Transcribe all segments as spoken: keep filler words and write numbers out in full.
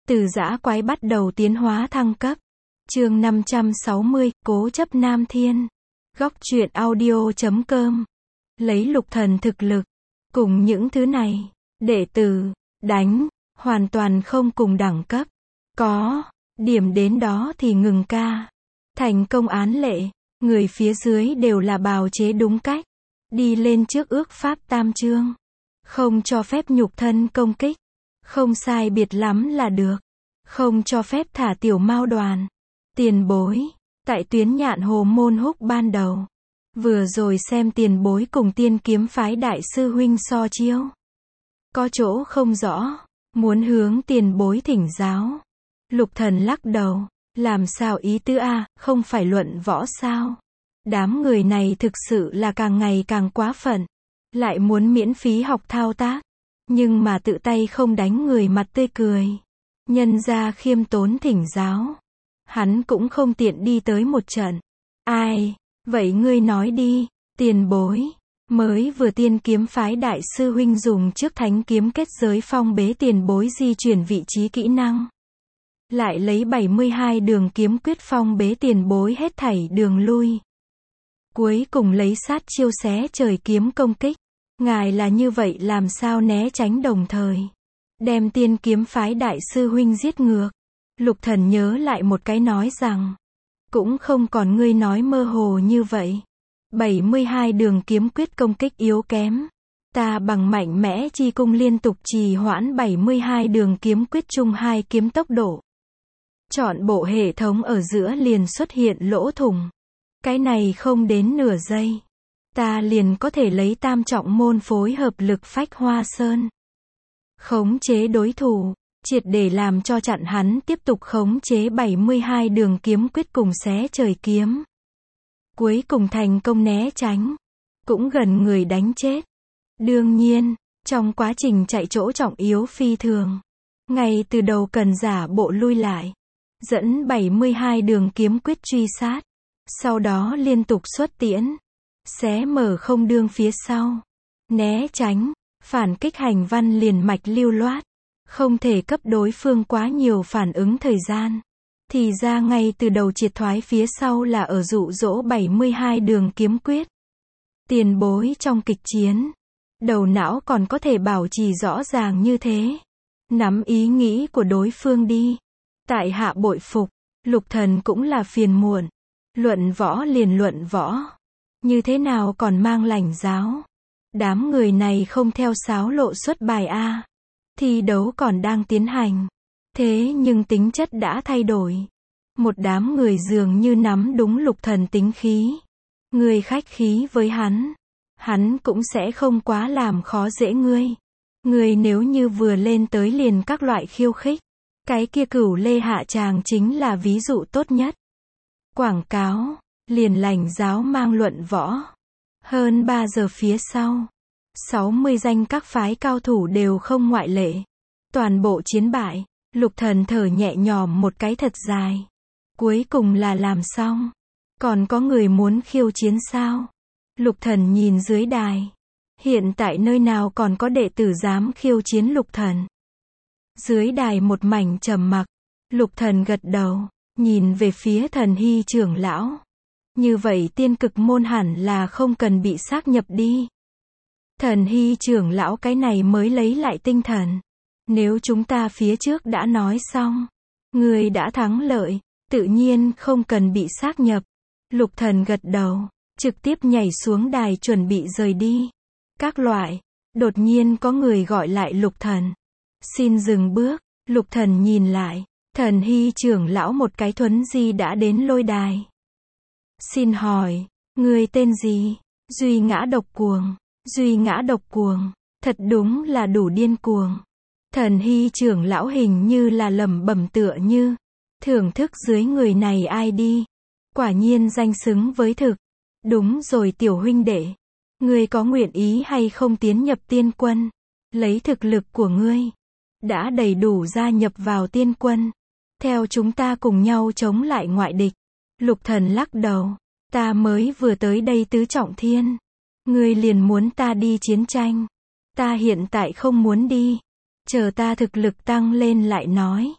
Từ dã quái bắt đầu tiến hóa thăng cấp. Chương năm trăm sáu mươi, cố chấp Nam Thiên. Góc truyện audio chấm com. Lấy lục thần thực lực, cùng những thứ này, đệ tử, đánh, hoàn toàn không cùng đẳng cấp. Có, điểm đến đó thì ngừng ca. Thành công án lệ, người phía dưới đều là bào chế đúng cách. Đi lên trước ước pháp tam chương. Không cho phép nhục thân công kích. Không sai biệt lắm là được. Không cho phép thả tiểu mao đoàn. Tiền bối. Tại tuyến nhạn hồ môn húc ban đầu. Vừa rồi xem tiền bối cùng tiên kiếm phái đại sư huynh so chiêu. Có chỗ không rõ. Muốn hướng tiền bối thỉnh giáo. Lục thần lắc đầu. Làm sao ý tứ a, không phải luận võ sao? Đám người này thực sự là càng ngày càng quá phận. Lại muốn miễn phí học thao tác. Nhưng mà tự tay không đánh người mặt tươi cười. Nhân ra khiêm tốn thỉnh giáo. Hắn cũng không tiện đi tới một trận. Ai? Vậy ngươi nói đi, tiền bối. Mới vừa tiên kiếm phái đại sư huynh dùng trước thánh kiếm kết giới phong bế tiền bối di chuyển vị trí kỹ năng. Lại lấy bảy mươi hai đường kiếm quyết phong bế tiền bối hết thảy đường lui. Cuối cùng lấy sát chiêu xé trời kiếm công kích. Ngài là như vậy làm sao né tránh đồng thời. Đem tiên kiếm phái đại sư huynh giết ngược. Lục thần nhớ lại một cái nói rằng. Cũng không còn ngươi nói mơ hồ như vậy. bảy mươi hai đường kiếm quyết công kích yếu kém. Ta bằng mạnh mẽ chi cung liên tục trì hoãn bảy mươi hai đường kiếm quyết chung hai kiếm tốc độ. Chọn bộ hệ thống ở giữa liền xuất hiện lỗ thủng. Cái này không đến nửa giây. Ta liền có thể lấy tam trọng môn phối hợp lực phách hoa sơn. Khống chế đối thủ, triệt để làm cho chặn hắn tiếp tục khống chế bảy mươi hai đường kiếm quyết cùng xé trời kiếm. Cuối cùng thành công né tránh. Cũng gần người đánh chết. Đương nhiên, trong quá trình chạy chỗ trọng yếu phi thường. Ngay từ đầu cần giả bộ lui lại. Dẫn bảy mươi hai đường kiếm quyết truy sát. Sau đó liên tục xuất tiễn. Xé mở không đương phía sau. Né tránh. Phản kích hành văn liền mạch lưu loát. Không thể cấp đối phương quá nhiều phản ứng thời gian. Thì ra ngay từ đầu triệt thoái phía sau là ở dụ dỗ bảy mươi hai đường kiếm quyết. Tiền bối trong kịch chiến. Đầu não còn có thể bảo trì rõ ràng như thế. Nắm ý nghĩ của đối phương đi. Tại hạ bội phục. Lục thần cũng là phiền muộn. Luận võ liền luận võ. Như thế nào còn mang lãnh giáo. Đám người này không theo sáo lộ xuất bài a. Thi đấu còn đang tiến hành. Thế nhưng tính chất đã thay đổi. Một đám người dường như nắm đúng lục thần tính khí. Người khách khí với hắn. Hắn cũng sẽ không quá làm khó dễ ngươi. Người nếu như vừa lên tới liền các loại khiêu khích. Cái kia Cửu Lê Hạ Tràng chính là ví dụ tốt nhất. Quảng cáo. Liền lãnh giáo mang luận võ. Hơn ba giờ phía sau. sáu mươi danh các phái cao thủ đều không ngoại lệ. Toàn bộ chiến bại. Lục thần thở nhẹ nhõm một cái thật dài. Cuối cùng là làm xong. Còn có người muốn khiêu chiến sao? Lục thần nhìn dưới đài. Hiện tại nơi nào còn có đệ tử dám khiêu chiến lục thần? Dưới đài một mảnh trầm mặc. Lục thần gật đầu. Nhìn về phía Thần Hy trưởng lão. Như vậy tiên cực môn hẳn là không cần bị xác nhập đi. Thần Hy trưởng lão cái này mới lấy lại tinh thần. Nếu chúng ta phía trước đã nói xong. Người đã thắng lợi. Tự nhiên không cần bị xác nhập. Lục thần gật đầu. Trực tiếp nhảy xuống đài chuẩn bị rời đi. Các loại. Đột nhiên có người gọi lại lục thần. Xin dừng bước. Lục thần nhìn lại. Thần Hy trưởng lão một cái thuấn di đã đến lôi đài. Xin hỏi. Người tên gì? Duy Ngã Độc Cuồng. Duy Ngã Độc Cuồng. Thật đúng là đủ điên cuồng. Thần Hy trưởng lão hình như là lẩm bẩm tựa như. Thưởng thức dưới người này ai đi. Quả nhiên danh xứng với thực. Đúng rồi tiểu huynh đệ. Ngươi có nguyện ý hay không tiến nhập tiên quân? Lấy thực lực của ngươi. Đã đầy đủ gia nhập vào tiên quân. Theo chúng ta cùng nhau chống lại ngoại địch. Lục thần lắc đầu. Ta mới vừa tới đây tứ trọng thiên. Ngươi liền muốn ta đi chiến tranh. Ta hiện tại không muốn đi. Chờ ta thực lực tăng lên lại nói.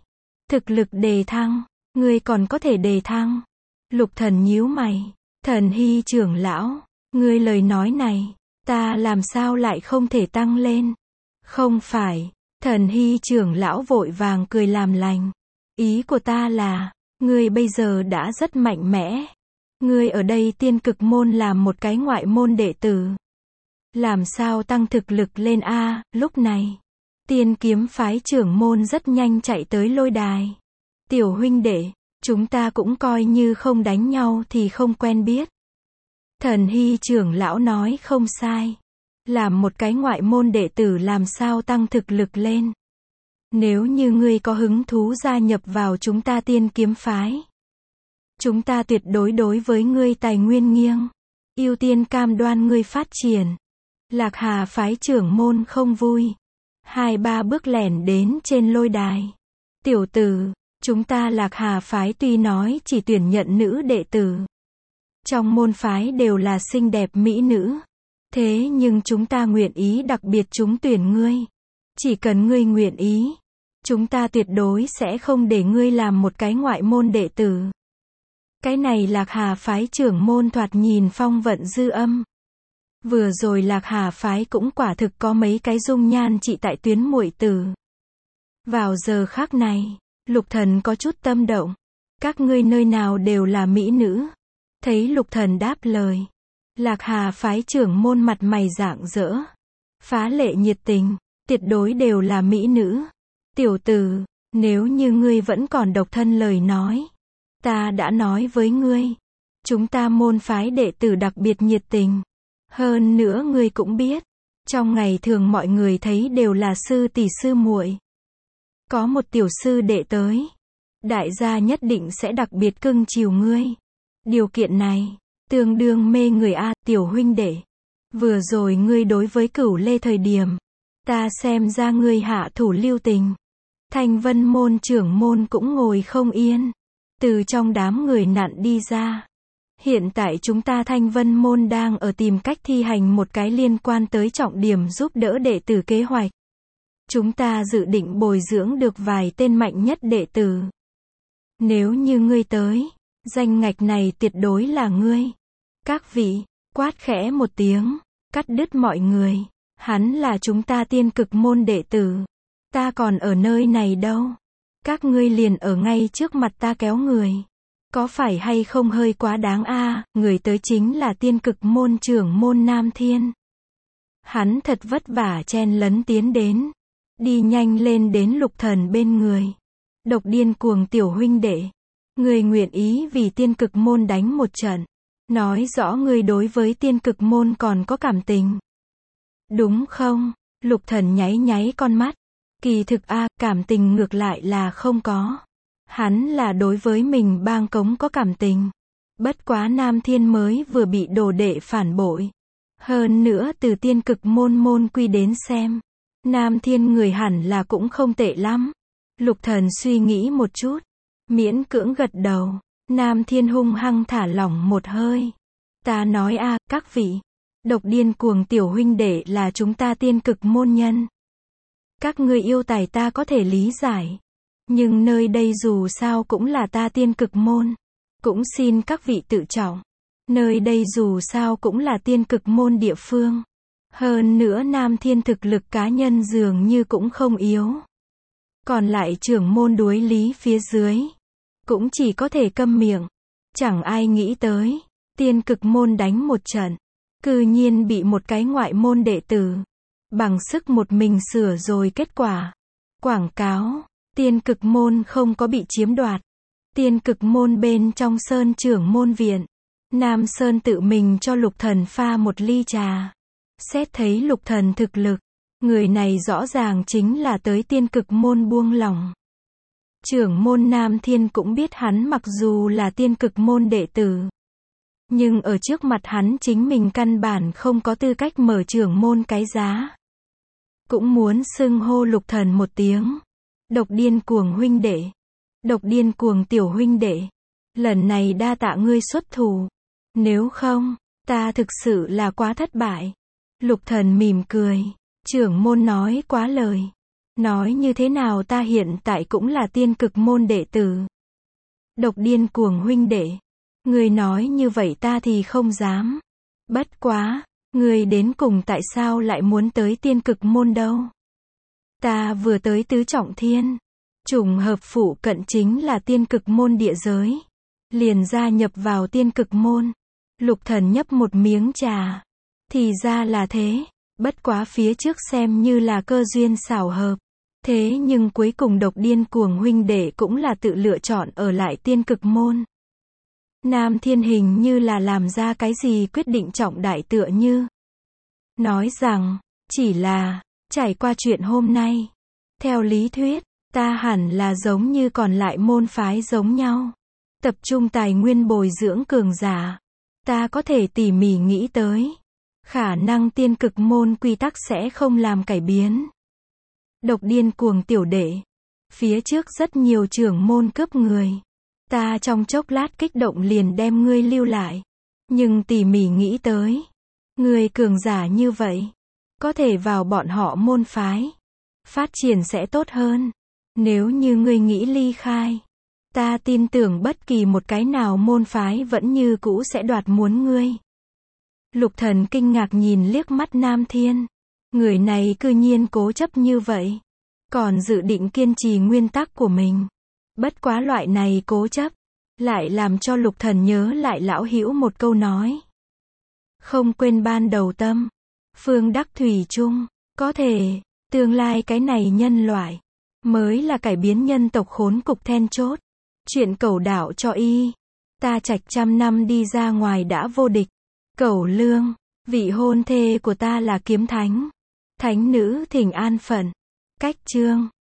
Thực lực đề thăng, ngươi còn có thể đề thăng. Lục Thần nhíu mày, Thần Hy trưởng lão, ngươi lời nói này, ta làm sao lại không thể tăng lên? Không phải, Thần Hy trưởng lão vội vàng cười làm lành. Ý của ta là, ngươi bây giờ đã rất mạnh mẽ. Ngươi ở đây tiên cực môn làm một cái ngoại môn đệ tử. Làm sao tăng thực lực lên a? Lúc này, tiên kiếm phái trưởng môn rất nhanh chạy tới lôi đài. Tiểu huynh đệ, chúng ta cũng coi như không đánh nhau thì không quen biết. Thần Hy trưởng lão nói không sai. Làm một cái ngoại môn đệ tử làm sao tăng thực lực lên. Nếu như ngươi có hứng thú gia nhập vào chúng ta tiên kiếm phái, chúng ta tuyệt đối đối với ngươi tài nguyên nghiêng, ưu tiên cam đoan ngươi phát triển. Lạc Hà phái trưởng môn không vui. Hai ba bước lẻn đến trên lôi đài. Tiểu tử, chúng ta Lạc Hà phái tuy nói chỉ tuyển nhận nữ đệ tử. Trong môn phái đều là xinh đẹp mỹ nữ. Thế nhưng chúng ta nguyện ý đặc biệt trúng tuyển ngươi. Chỉ cần ngươi nguyện ý, chúng ta tuyệt đối sẽ không để ngươi làm một cái ngoại môn đệ tử. Cái này Lạc Hà phái trưởng môn thoạt nhìn phong vận dư âm. Vừa rồi Lạc Hà phái cũng quả thực có mấy cái dung nhan trị tại tuyến muội tử. Vào giờ khắc này, Lục Thần có chút tâm động. Các ngươi nơi nào đều là mỹ nữ. Thấy Lục Thần đáp lời, Lạc Hà phái trưởng môn mặt mày rạng rỡ, phá lệ nhiệt tình, tuyệt đối đều là mỹ nữ. Tiểu tử, nếu như ngươi vẫn còn độc thân lời nói, ta đã nói với ngươi, chúng ta môn phái đệ tử đặc biệt nhiệt tình. Hơn nữa ngươi cũng biết, trong ngày thường mọi người thấy đều là sư tỷ sư muội. Có một tiểu sư đệ tới, đại gia nhất định sẽ đặc biệt cưng chiều ngươi. Điều kiện này, tương đương mê người a, tiểu huynh đệ. Vừa rồi ngươi đối với Cửu Lê thời điểm, ta xem ra ngươi hạ thủ lưu tình. Thanh Vân môn trưởng môn cũng ngồi không yên, từ trong đám người nặn đi ra. Hiện tại chúng ta Thanh Vân môn đang ở tìm cách thi hành một cái liên quan tới trọng điểm giúp đỡ đệ tử kế hoạch. Chúng ta dự định bồi dưỡng được vài tên mạnh nhất đệ tử. Nếu như ngươi tới, danh ngạch này tuyệt đối là ngươi. Các vị, quát khẽ một tiếng, cắt đứt mọi người. Hắn là chúng ta tiên cực môn đệ tử. Ta còn ở nơi này đâu. Các ngươi liền ở ngay trước mặt ta kéo người. Có phải hay không hơi quá đáng a? À, người tới chính là tiên cực môn trưởng môn Nam Thiên. Hắn thật vất vả chen lấn tiến đến. Đi nhanh lên đến Lục Thần bên người. Độc điên cuồng tiểu huynh đệ. Người nguyện ý vì tiên cực môn đánh một trận. Nói rõ người đối với tiên cực môn còn có cảm tình. Đúng không? Lục Thần nháy nháy con mắt. Kỳ thực a, à, cảm tình ngược lại là không có. Hắn là đối với mình bang cống có cảm tình. Bất quá Nam Thiên mới vừa bị đồ đệ phản bội. Hơn nữa từ tiên cực môn môn quy đến xem. Nam Thiên người hẳn là cũng không tệ lắm. Lục Thần suy nghĩ một chút. Miễn cưỡng gật đầu. Nam Thiên hung hăng thả lỏng một hơi. Ta nói a, à, các vị. Độc điên cuồng tiểu huynh đệ là chúng ta tiên cực môn nhân. Các ngươi yêu tài ta có thể lý giải. Nhưng nơi đây dù sao cũng là ta tiên cực môn. Cũng xin các vị tự trọng. Nơi đây dù sao cũng là tiên cực môn địa phương. Hơn nữa Nam Thiên thực lực cá nhân dường như cũng không yếu. Còn lại trưởng môn đối lý phía dưới. Cũng chỉ có thể câm miệng. Chẳng ai nghĩ tới. Tiên cực môn đánh một trận. Cư nhiên bị một cái ngoại môn đệ tử. Bằng sức một mình sửa rồi kết quả. Quảng cáo. Tiên cực môn không có bị chiếm đoạt. Tiên cực môn bên trong Sơn trưởng môn viện. Nam Sơn tự mình cho Lục Thần pha một ly trà. Xét thấy Lục Thần thực lực. Người này rõ ràng chính là tới tiên cực môn buông lỏng. Trưởng môn Nam Thiên cũng biết hắn mặc dù là tiên cực môn đệ tử. Nhưng ở trước mặt hắn chính mình căn bản không có tư cách mở trưởng môn cái giá. Cũng muốn xưng hô Lục Thần một tiếng. Độc điên cuồng huynh đệ. Độc điên cuồng tiểu huynh đệ. Lần này đa tạ ngươi xuất thủ. Nếu không, ta thực sự là quá thất bại. Lục Thần mỉm cười. Trưởng môn nói quá lời. Nói như thế nào ta hiện tại cũng là tiên cực môn đệ tử. Độc điên cuồng huynh đệ. Người nói như vậy ta thì không dám. Bất quá, người đến cùng tại sao lại muốn tới tiên cực môn đâu? Ta vừa tới tứ trọng thiên. Trùng hợp phụ cận chính là tiên cực môn địa giới. Liền gia nhập vào tiên cực môn. Lục Thần nhấp một miếng trà. Thì ra là thế. Bất quá phía trước xem như là cơ duyên xảo hợp. Thế nhưng cuối cùng độc điên cuồng huynh đệ cũng là tự lựa chọn ở lại tiên cực môn. Nam Thiên hình như là làm ra cái gì quyết định trọng đại tựa như. Nói rằng, chỉ là, trải qua chuyện hôm nay. Theo lý thuyết, ta hẳn là giống như còn lại môn phái giống nhau. Tập trung tài nguyên bồi dưỡng cường giả. Ta có thể tỉ mỉ nghĩ tới. Khả năng tiên cực môn quy tắc sẽ không làm cải biến. Độc điên cuồng tiểu đệ. Phía trước rất nhiều trưởng môn cướp người. Ta trong chốc lát kích động liền đem ngươi lưu lại. Nhưng tỉ mỉ nghĩ tới. Ngươi cường giả như vậy. Có thể vào bọn họ môn phái. Phát triển sẽ tốt hơn. Nếu như ngươi nghĩ ly khai. Ta tin tưởng bất kỳ một cái nào môn phái vẫn như cũ sẽ đoạt muốn ngươi. Lục Thần kinh ngạc nhìn liếc mắt Nam Thiên. Người này cư nhiên cố chấp như vậy. Còn dự định kiên trì nguyên tắc của mình. Bất quá loại này cố chấp. Lại làm cho Lục Thần nhớ lại lão hữu một câu nói. Không quên ban đầu tâm. Phương đắc thủy chung. Có thể, tương lai cái này nhân loại. Mới là cải biến nhân tộc khốn cục then chốt. Chuyện Cẩu đạo cho y. Ta trạch trăm năm đi ra ngoài đã vô địch. Cẩu lương. Vị hôn thê của ta là kiếm thánh. Thánh nữ thỉnh an phận. Cách chương.